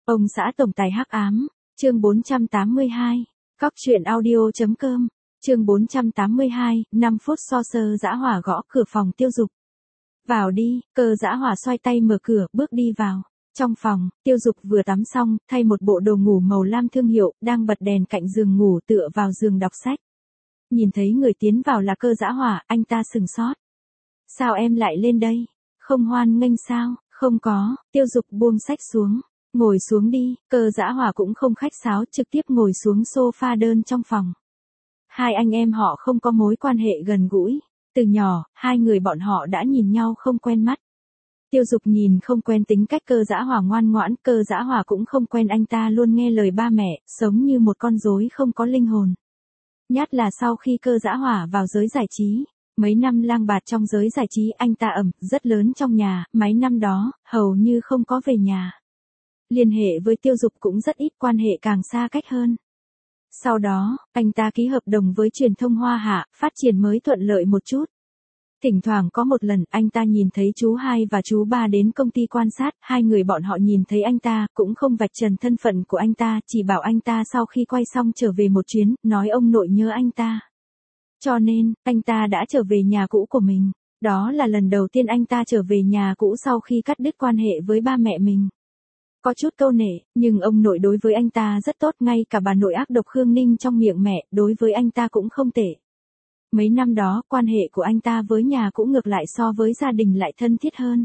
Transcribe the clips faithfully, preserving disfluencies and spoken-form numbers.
Ông xã tổng tài hắc ám, chương bốn trăm tám mươi hai, cóc truyện audio.com, chương bốn trăm tám mươi hai, năm phút so sơ dã hỏa gõ cửa phòng Tiêu Dục. Vào đi, Cơ dã hỏa xoay tay mở cửa, bước đi vào. Trong phòng, Tiêu Dục vừa tắm xong, thay một bộ đồ ngủ màu lam thương hiệu, đang bật đèn cạnh giường ngủ tựa vào giường đọc sách. Nhìn thấy người tiến vào là Cơ dã hỏa, anh ta sừng sốt. Sao em lại lên đây? Không hoan nghênh sao? Không có, Tiêu Dục buông sách xuống. Ngồi xuống đi, Cơ dã hỏa cũng không khách sáo, trực tiếp ngồi xuống sofa đơn trong phòng. Hai anh em họ không có mối quan hệ gần gũi. Từ nhỏ, hai người bọn họ đã nhìn nhau không quen mắt. Tiêu Dục nhìn không quen tính cách Cơ dã hỏa ngoan ngoãn, Cơ dã hỏa cũng không quen anh ta luôn nghe lời ba mẹ, sống như một con rối không có linh hồn. Nhất là sau khi Cơ dã hỏa vào giới giải trí, mấy năm lang bạt trong giới giải trí anh ta ẩm, rất lớn trong nhà, mấy năm đó, hầu như không có về nhà. Liên hệ với Tiêu Dục cũng rất ít, quan hệ càng xa cách hơn. Sau đó, anh ta ký hợp đồng với truyền thông Hoa Hạ, phát triển mới thuận lợi một chút. Thỉnh thoảng có một lần, anh ta nhìn thấy chú hai và chú ba đến công ty quan sát, hai người bọn họ nhìn thấy anh ta, cũng không vạch trần thân phận của anh ta, chỉ bảo anh ta sau khi quay xong trở về một chuyến, nói ông nội nhớ anh ta. Cho nên, anh ta đã trở về nhà cũ của mình. Đó là lần đầu tiên anh ta trở về nhà cũ sau khi cắt đứt quan hệ với ba mẹ mình. Có chút câu nể, nhưng ông nội đối với anh ta rất tốt, ngay cả bà nội ác độc Khương Ninh trong miệng mẹ, đối với anh ta cũng không tệ. Mấy năm đó, quan hệ của anh ta với nhà cũng ngược lại so với gia đình lại thân thiết hơn.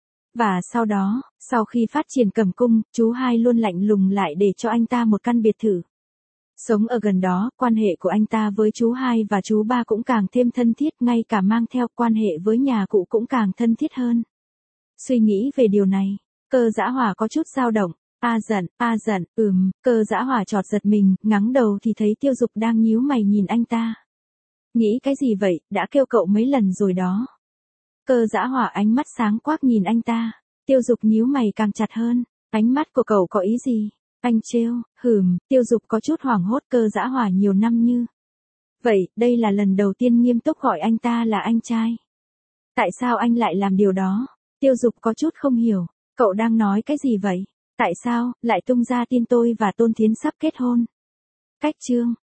Và sau đó, sau khi phát triển Cẩm Cung, chú hai luôn lạnh lùng lại để cho anh ta một căn biệt thự. Sống ở gần đó, quan hệ của anh ta với chú hai và chú ba cũng càng thêm thân thiết, ngay cả mang theo quan hệ với nhà cụ cũng càng thân thiết hơn. Suy nghĩ về điều này, Cơ dã hỏa có chút dao động. A giận, a giận, ừm, Cơ dã hỏa chọt giật mình, ngắng đầu thì thấy Tiêu Dục đang nhíu mày nhìn anh ta. Nghĩ cái gì vậy, đã kêu cậu mấy lần rồi đó. Cơ dã hỏa ánh mắt sáng quắc nhìn anh ta. Tiêu Dục nhíu mày càng chặt hơn. Ánh mắt của cậu có ý gì? Anh trêu, hừm, Tiêu Dục có chút hoảng hốt. Cơ dã hỏa nhiều năm như vậy, đây là lần đầu tiên nghiêm túc gọi anh ta là anh trai. Tại sao anh lại làm điều đó? Tiêu Dục có chút không hiểu. Cậu đang nói cái gì vậy? Tại sao lại tung ra tin tôi và Tôn Thiến sắp kết hôn? Cách chương